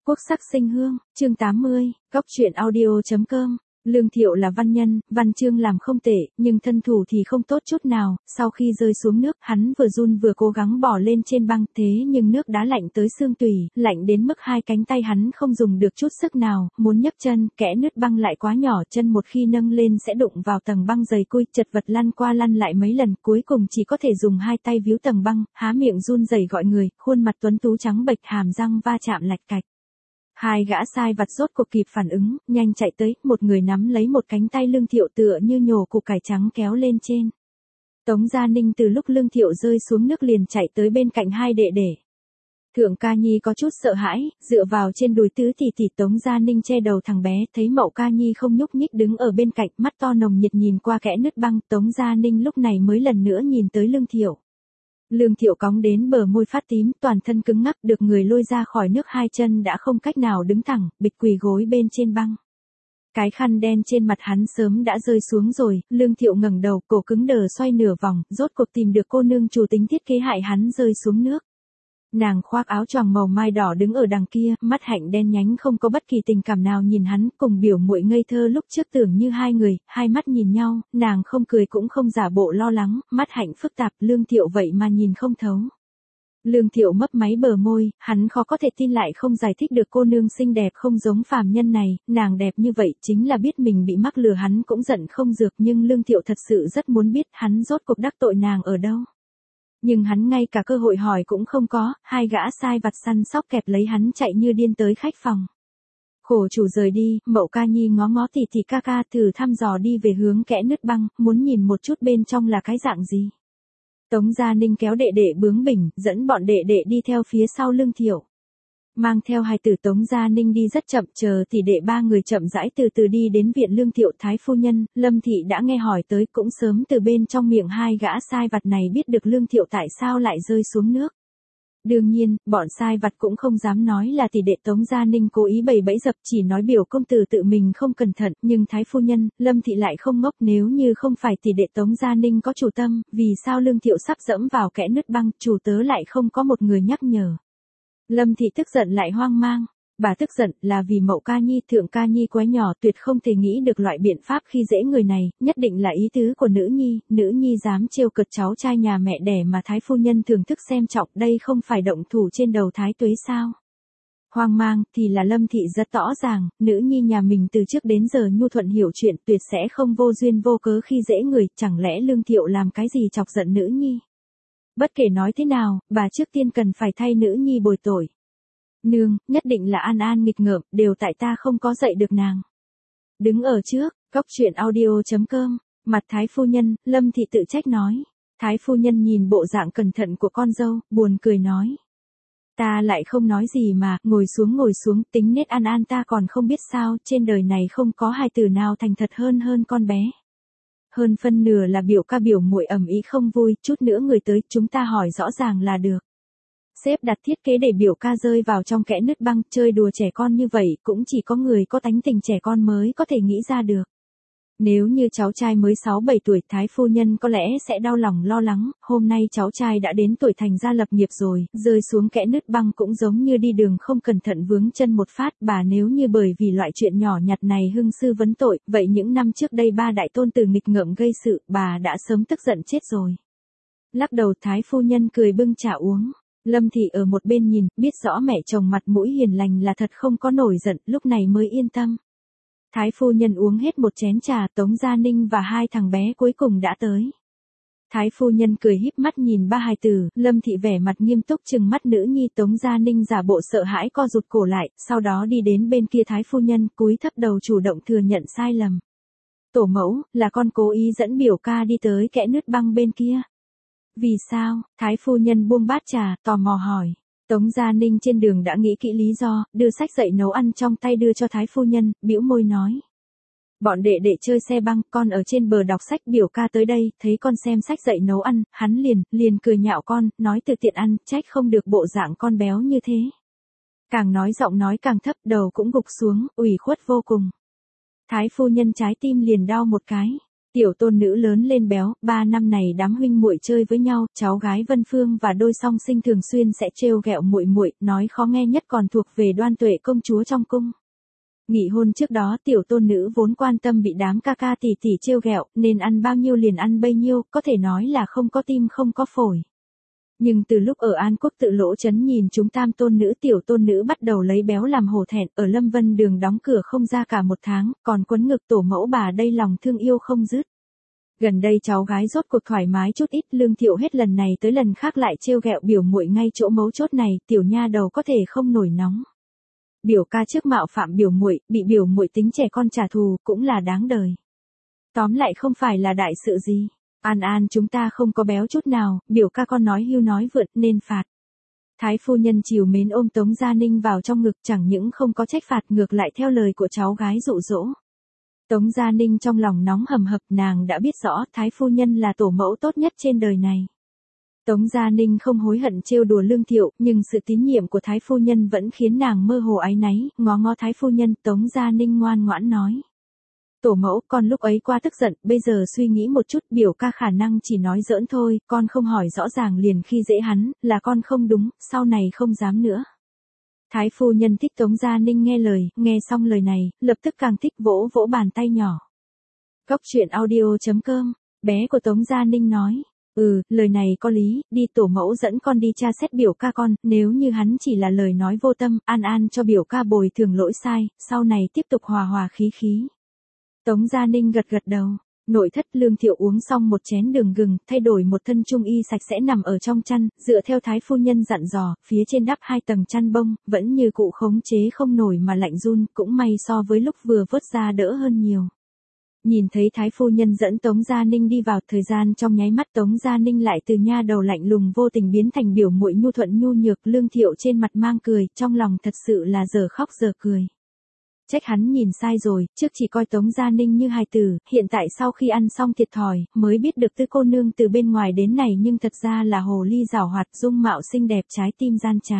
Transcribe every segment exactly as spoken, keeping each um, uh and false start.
Quốc sắc sinh hương, chương tám mươi, góc truyện audio chấm com. Lương Thiệu là văn nhân, văn chương làm không tệ, nhưng thân thủ thì không tốt chút nào, sau khi rơi xuống nước, hắn vừa run vừa cố gắng bò lên trên băng, thế nhưng nước đá lạnh tới xương tủy, lạnh đến mức hai cánh tay hắn không dùng được chút sức nào, muốn nhấc chân, kẽ nứt băng lại quá nhỏ, chân một khi nâng lên sẽ đụng vào tầng băng dày cui, chật vật lăn qua lăn lại mấy lần, cuối cùng chỉ có thể dùng hai tay víu tầng băng, há miệng run rẩy gọi người, khuôn mặt tuấn tú trắng bệch, hàm răng va chạm lạch cạch. Hai gã sai vặt rốt cuộc kịp phản ứng, nhanh chạy tới, một người nắm lấy một cánh tay Lương Thiệu tựa như nhổ củ cải trắng kéo lên trên. Tống Gia Ninh từ lúc Lương Thiệu rơi xuống nước liền chạy tới bên cạnh hai đệ đệ. Thượng Ca Nhi có chút sợ hãi, dựa vào trên đùi tứ tỷ tỷ Tống Gia Ninh che đầu thằng bé, thấy Mậu Ca Nhi không nhúc nhích đứng ở bên cạnh, mắt to nồng nhiệt nhìn qua kẽ nứt băng, Tống Gia Ninh lúc này mới lần nữa nhìn tới Lương Thiệu. Lương Thiệu cóng đến bờ môi phát tím, toàn thân cứng ngắc, được người lôi ra khỏi nước, hai chân đã không cách nào đứng thẳng, bịch quỳ gối bên trên băng. Cái khăn đen trên mặt hắn sớm đã rơi xuống rồi, Lương Thiệu ngẩng đầu, cổ cứng đờ xoay nửa vòng, rốt cuộc tìm được cô nương chủ tính thiết kế hại hắn rơi xuống nước. Nàng khoác áo choàng màu mai đỏ đứng ở đằng kia, mắt hạnh đen nhánh không có bất kỳ tình cảm nào nhìn hắn, cùng biểu muội ngây thơ lúc trước tưởng như hai người, hai mắt nhìn nhau, nàng không cười cũng không giả bộ lo lắng, mắt hạnh phức tạp, Lương Thiệu vậy mà nhìn không thấu. Lương Thiệu mấp máy bờ môi, hắn khó có thể tin lại không giải thích được cô nương xinh đẹp không giống phàm nhân này, nàng đẹp như vậy chính là biết mình bị mắc lừa, hắn cũng giận không dược, nhưng Lương Thiệu thật sự rất muốn biết hắn rốt cuộc đắc tội nàng ở đâu. Nhưng hắn ngay cả cơ hội hỏi cũng không có, hai gã sai vặt săn sóc kẹp lấy hắn chạy như điên tới khách phòng. Khổ chủ rời đi, Mậu Ca Nhi ngó ngó tỷ tỷ ca ca thử thăm dò đi về hướng kẽ nứt băng, muốn nhìn một chút bên trong là cái dạng gì. Tống Gia Ninh kéo đệ đệ bướng bỉnh, dẫn bọn đệ đệ đi theo phía sau Lương Thiệu. Mang theo hài tử Tống Gia Ninh đi rất chậm, chờ tỷ đệ ba người chậm rãi từ từ đi đến viện Lương Thiệu. Thái phu nhân, Lâm thị đã nghe hỏi tới, cũng sớm từ bên trong miệng hai gã sai vặt này biết được Lương Thiệu tại sao lại rơi xuống nước. Đương nhiên, bọn sai vặt cũng không dám nói là tỷ đệ Tống Gia Ninh cố ý bày bẫy dập, chỉ nói biểu công tử tự mình không cẩn thận, nhưng Thái phu nhân, Lâm thị lại không ngốc, nếu như không phải tỷ đệ Tống Gia Ninh có chủ tâm, vì sao Lương Thiệu sắp dẫm vào kẽ nứt băng, chủ tớ lại không có một người nhắc nhở. Lâm thị tức giận lại hoang mang. Bà tức giận là vì Mậu Ca Nhi, Thượng Ca Nhi quá nhỏ, tuyệt không thể nghĩ được loại biện pháp khi dễ người này, nhất định là ý tứ của nữ nhi, nữ nhi dám trêu cợt cháu trai nhà mẹ đẻ mà Thái phu nhân thưởng thức xem trọng, đây không phải động thủ trên đầu Thái tuế sao? Hoang mang thì là Lâm thị rất rõ ràng, nữ nhi nhà mình từ trước đến giờ nhu thuận hiểu chuyện, tuyệt sẽ không vô duyên vô cớ khi dễ người, chẳng lẽ Lương Thiệu làm cái gì chọc giận nữ nhi? Bất kể nói thế nào, bà trước tiên cần phải thay nữ nhi bồi tội. Nương, nhất định là An An nghịch ngợm, đều tại ta không có dạy được nàng. Đứng ở trước, góc truyện audio chấm com, mặt Thái phu nhân, Lâm thị tự trách nói. Thái phu nhân nhìn bộ dạng cẩn thận của con dâu, buồn cười nói. Ta lại không nói gì mà, ngồi xuống ngồi xuống, tính nết An An ta còn không biết sao, trên đời này không có hài tử nào thành thật hơn hơn con bé. Hơn phân nửa là biểu ca biểu muội ầm ĩ không vui, chút nữa người tới, chúng ta hỏi rõ ràng là được. Sếp đặt thiết kế để biểu ca rơi vào trong kẽ nứt băng, chơi đùa trẻ con như vậy, cũng chỉ có người có tánh tình trẻ con mới có thể nghĩ ra được. Nếu như cháu trai mới sáu bảy tuổi, Thái phu nhân có lẽ sẽ đau lòng lo lắng, hôm nay cháu trai đã đến tuổi thành gia lập nghiệp rồi, rơi xuống kẽ nứt băng cũng giống như đi đường không cẩn thận vướng chân một phát, bà nếu như bởi vì loại chuyện nhỏ nhặt này hưng sư vấn tội, vậy những năm trước đây ba đại tôn tử nghịch ngợm gây sự, bà đã sớm tức giận chết rồi. Lắc đầu, Thái phu nhân cười bưng trà uống. Lâm thị ở một bên nhìn, biết rõ mẹ chồng mặt mũi hiền lành là thật không có nổi giận, lúc này mới yên tâm. Thái phu nhân uống hết một chén trà, Tống Gia Ninh và hai thằng bé cuối cùng đã tới. Thái phu nhân cười híp mắt nhìn ba hài tử, Lâm thị vẻ mặt nghiêm túc trừng mắt nữ nhi, Tống Gia Ninh giả bộ sợ hãi co rụt cổ lại, sau đó đi đến bên kia Thái phu nhân, cúi thấp đầu chủ động thừa nhận sai lầm. Tổ mẫu, là con cố ý dẫn biểu ca đi tới kẽ nứt băng bên kia. Vì sao? Thái phu nhân buông bát trà, tò mò hỏi. Tống Gia Ninh trên đường đã nghĩ kỹ lý do, đưa sách dạy nấu ăn trong tay đưa cho Thái phu nhân, bĩu môi nói. Bọn đệ đệ chơi xe băng, con ở trên bờ đọc sách, biểu ca tới đây, thấy con xem sách dạy nấu ăn, hắn liền, liền cười nhạo con, nói từ tiện ăn, trách không được bộ dạng con béo như thế. Càng nói giọng nói càng thấp, đầu cũng gục xuống, ủy khuất vô cùng. Thái phu nhân trái tim liền đau một cái. Tiểu tôn nữ lớn lên béo, ba năm này đám huynh muội chơi với nhau, cháu gái Vân Phương và đôi song sinh thường xuyên sẽ trêu ghẹo muội muội, nói khó nghe nhất còn thuộc về Đoan Tuệ công chúa trong cung. Nghỉ hôn trước đó tiểu tôn nữ vốn quan tâm bị đám ca ca tỷ tỷ trêu ghẹo, nên ăn bao nhiêu liền ăn bấy nhiêu, có thể nói là không có tim không có phổi. Nhưng từ lúc ở An Quốc tự lỗ chấn nhìn chúng tam tôn nữ tiểu tôn nữ bắt đầu lấy béo làm hổ thẹn, ở Lâm Vân Đường đóng cửa không ra cả một tháng, còn quấn ngực tổ mẫu bà đây lòng thương yêu không dứt. Gần đây cháu gái rốt cuộc thoải mái chút ít, Lương Thiệu hết lần này tới lần khác lại trêu ghẹo biểu muội ngay chỗ mấu chốt này, tiểu nha đầu có thể không nổi nóng. Biểu ca trước mạo phạm biểu muội, bị biểu muội tính trẻ con trả thù, cũng là đáng đời. Tóm lại không phải là đại sự gì. An An chúng ta không có béo chút nào, biểu ca con nói hưu nói vượt nên phạt. Thái phu nhân chiều mến ôm Tống Gia Ninh vào trong ngực, chẳng những không có trách phạt ngược lại theo lời của cháu gái dụ dỗ. Tống Gia Ninh trong lòng nóng hầm hập, nàng đã biết rõ Thái phu nhân là tổ mẫu tốt nhất trên đời này. Tống Gia Ninh không hối hận trêu đùa Lương Thiệu, nhưng sự tín nhiệm của Thái phu nhân vẫn khiến nàng mơ hồ áy náy, ngó ngó Thái phu nhân, Tống Gia Ninh ngoan ngoãn nói. Tổ mẫu, con lúc ấy qua tức giận, bây giờ suy nghĩ một chút, biểu ca khả năng chỉ nói giỡn thôi, con không hỏi rõ ràng liền khi dễ hắn, là con không đúng, sau này không dám nữa. Thái phu nhân thích Tống Gia Ninh nghe lời, nghe xong lời này, lập tức càng thích vỗ vỗ bàn tay nhỏ. Góc truyện audio chấm com, bé của Tống Gia Ninh nói. Ừ, lời này có lý, đi tổ mẫu dẫn con đi tra xét biểu ca con, nếu như hắn chỉ là lời nói vô tâm, An An cho biểu ca bồi thường lỗi sai, sau này tiếp tục hòa hòa khí khí. Tống Gia Ninh gật gật đầu, nội thất Lương Thiệu uống xong một chén đường gừng, thay đổi một thân trung y sạch sẽ nằm ở trong chăn, dựa theo Thái phu nhân dặn dò, phía trên đắp hai tầng chăn bông, vẫn như cụ khống chế không nổi mà lạnh run, cũng may so với lúc vừa vớt ra đỡ hơn nhiều. Nhìn thấy Thái phu nhân dẫn Tống Gia Ninh đi vào, thời gian trong nháy mắt Tống Gia Ninh lại từ nha đầu lạnh lùng vô tình biến thành biểu muội nhu thuận nhu nhược. Lương Thiệu trên mặt mang cười, trong lòng thật sự là giờ khóc giờ cười. Trách hắn nhìn sai rồi, trước chỉ coi Tống Gia Ninh như hài tử, hiện tại sau khi ăn xong thiệt thòi, mới biết được Tư cô nương từ bên ngoài đến này nhưng thật ra là hồ ly giảo hoạt, dung mạo xinh đẹp, trái tim gian trá.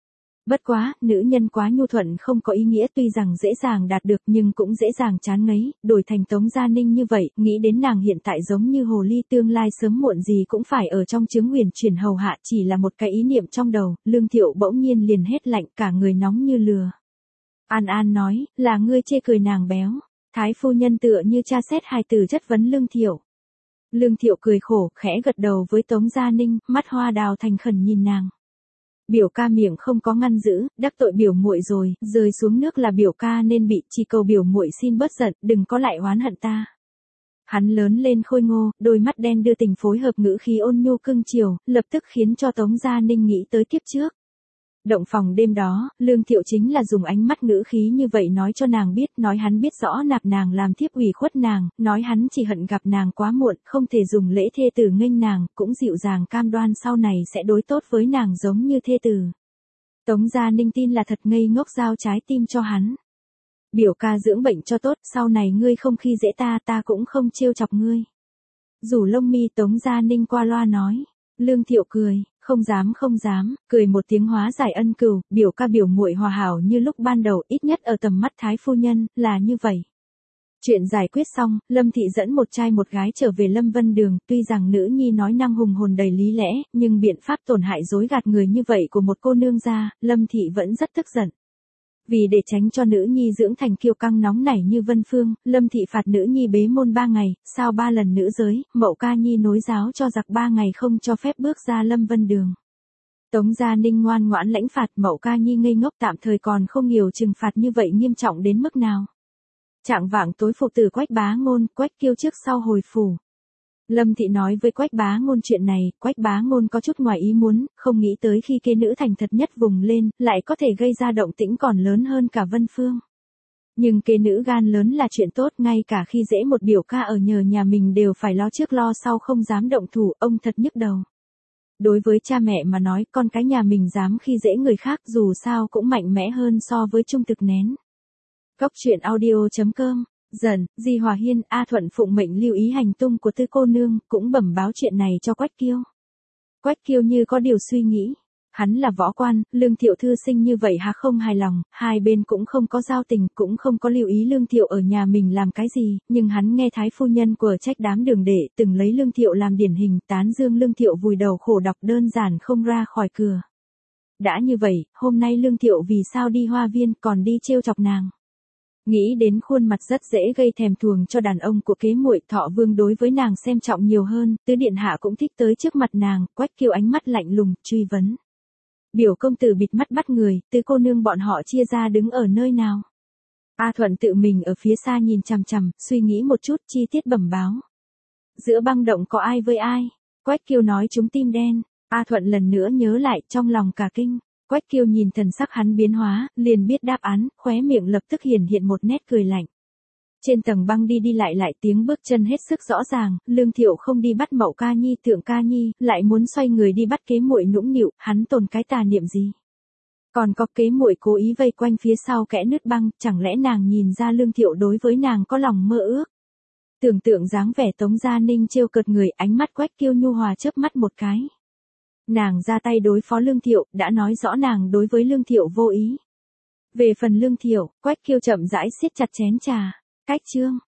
Bất quá, nữ nhân quá nhu thuận không có ý nghĩa, tuy rằng dễ dàng đạt được nhưng cũng dễ dàng chán ngấy, đổi thành Tống Gia Ninh như vậy, nghĩ đến nàng hiện tại giống như hồ ly, tương lai sớm muộn gì cũng phải ở trong chướng huyền chuyển hầu hạ, chỉ là một cái ý niệm trong đầu, Lương Thiệu bỗng nhiên liền hết lạnh, cả người nóng như lửa. An An nói, là ngươi chê cười nàng béo. Thái phu nhân tựa như tra xét hài tử chất vấn Lương Thiệu. Lương Thiệu cười khổ, khẽ gật đầu với Tống Gia Ninh, mắt hoa đào thành khẩn nhìn nàng. Biểu ca miệng không có ngăn giữ, đắc tội biểu muội rồi, rơi xuống nước là biểu ca nên bị, chỉ cầu biểu muội xin bớt giận, đừng có lại oán hận ta. Hắn lớn lên khôi ngô, đôi mắt đen đưa tình phối hợp ngữ khí ôn nhu cưng chiều, lập tức khiến cho Tống Gia Ninh nghĩ tới kiếp trước. Động phòng đêm đó, Lương Thiệu chính là dùng ánh mắt ngữ khí như vậy nói cho nàng biết, nói hắn biết rõ nạp nàng làm thiếp ủy khuất nàng, nói hắn chỉ hận gặp nàng quá muộn, không thể dùng lễ thê tử nghênh nàng, cũng dịu dàng cam đoan sau này sẽ đối tốt với nàng giống như thê tử. Tống Gia Ninh tin là thật, ngây ngốc giao trái tim cho hắn. Biểu ca dưỡng bệnh cho tốt, sau này ngươi không khi dễ ta, ta cũng không trêu chọc ngươi. Rủ lông mi, Tống Gia Ninh qua loa nói. Lương Thiệu cười, không dám không dám, cười một tiếng hóa giải ân cừu, biểu ca biểu muội hòa hảo như lúc ban đầu, ít nhất ở tầm mắt Thái phu nhân, là như vậy. Chuyện giải quyết xong, Lâm Thị dẫn một trai một gái trở về Lâm Vân Đường, tuy rằng nữ nhi nói năng hùng hồn đầy lý lẽ, nhưng biện pháp tổn hại dối gạt người như vậy của một cô nương gia, Lâm Thị vẫn rất tức giận. Vì để tránh cho nữ nhi dưỡng thành kiêu căng nóng nảy như Vân Phương, Lâm Thị phạt nữ nhi bế môn ba ngày, sao ba lần nữ giới, Mậu Ca Nhi nối giáo cho giặc ba ngày không cho phép bước ra Lâm Vân Đường. Tống Gia Ninh ngoan ngoãn lãnh phạt, Mậu Ca Nhi ngây ngốc, tạm thời còn không hiểu trừng phạt như vậy nghiêm trọng đến mức nào. Trạng vạng tối phụ tử Quách Bá Ngôn, Quách Kiêu trước sau hồi phủ. Lâm Thị nói với Quách Bá Ngôn chuyện này, Quách Bá Ngôn có chút ngoài ý muốn, không nghĩ tới khi kế nữ thành thật nhất vùng lên, lại có thể gây ra động tĩnh còn lớn hơn cả Vân Phương. Nhưng kế nữ gan lớn là chuyện tốt, ngay cả khi dễ một biểu ca ở nhờ nhà mình đều phải lo trước lo sau không dám động thủ, ông thật nhức đầu. Đối với cha mẹ mà nói, con cái nhà mình dám khi dễ người khác dù sao cũng mạnh mẽ hơn so với trung thực nén. Góc truyện audio chấm com. Dần, Di Hòa Hiên, A Thuận phụng mệnh lưu ý hành tung của Tư cô nương, cũng bẩm báo chuyện này cho Quách Kiêu. Quách Kiêu như có điều suy nghĩ. Hắn là võ quan, Lương Thiệu thư sinh như vậy há không hài lòng, hai bên cũng không có giao tình, cũng không có lưu ý Lương Thiệu ở nhà mình làm cái gì, nhưng hắn nghe thái phu nhân của trách đám đường đệ từng lấy Lương Thiệu làm điển hình, tán dương Lương Thiệu vùi đầu khổ đọc đơn giản không ra khỏi cửa. Đã như vậy, hôm nay Lương Thiệu vì sao đi hoa viên còn đi trêu chọc nàng. Nghĩ đến khuôn mặt rất dễ gây thèm thuồng cho đàn ông của kế muội, Thọ Vương đối với nàng xem trọng nhiều hơn, tứ điện hạ cũng thích tới trước mặt nàng, Quách Kiều ánh mắt lạnh lùng, truy vấn. Biểu công tử bịt mắt bắt người, tứ cô nương bọn họ chia ra đứng ở nơi nào? A Thuận tự mình ở phía xa nhìn chằm chằm, suy nghĩ một chút chi tiết bẩm báo. Giữa băng động có ai với ai? Quách Kiều nói chúng tim đen. A Thuận lần nữa nhớ lại, trong lòng cả kinh. Quách Kiều nhìn thần sắc hắn biến hóa, liền biết đáp án, khóe miệng lập tức hiển hiện một nét cười lạnh. Trên tầng băng đi đi lại lại tiếng bước chân hết sức rõ ràng, Lương Thiệu không đi bắt Mậu Ca Nhi, Thượng Ca Nhi, lại muốn xoay người đi bắt kế muội nũng nịu, hắn tồn cái tà niệm gì? Còn có kế muội cố ý vây quanh phía sau kẽ nứt băng, chẳng lẽ nàng nhìn ra Lương Thiệu đối với nàng có lòng mơ ước? Tưởng tượng dáng vẻ Tống Gia Ninh trêu cợt người, ánh mắt Quách Kiều nhu hòa chớp mắt một cái. Nàng ra tay đối phó Lương Thiệu, đã nói rõ nàng đối với Lương Thiệu vô ý. Về phần Lương Thiệu, Quách Kiều chậm rãi siết chặt chén trà. Cách chương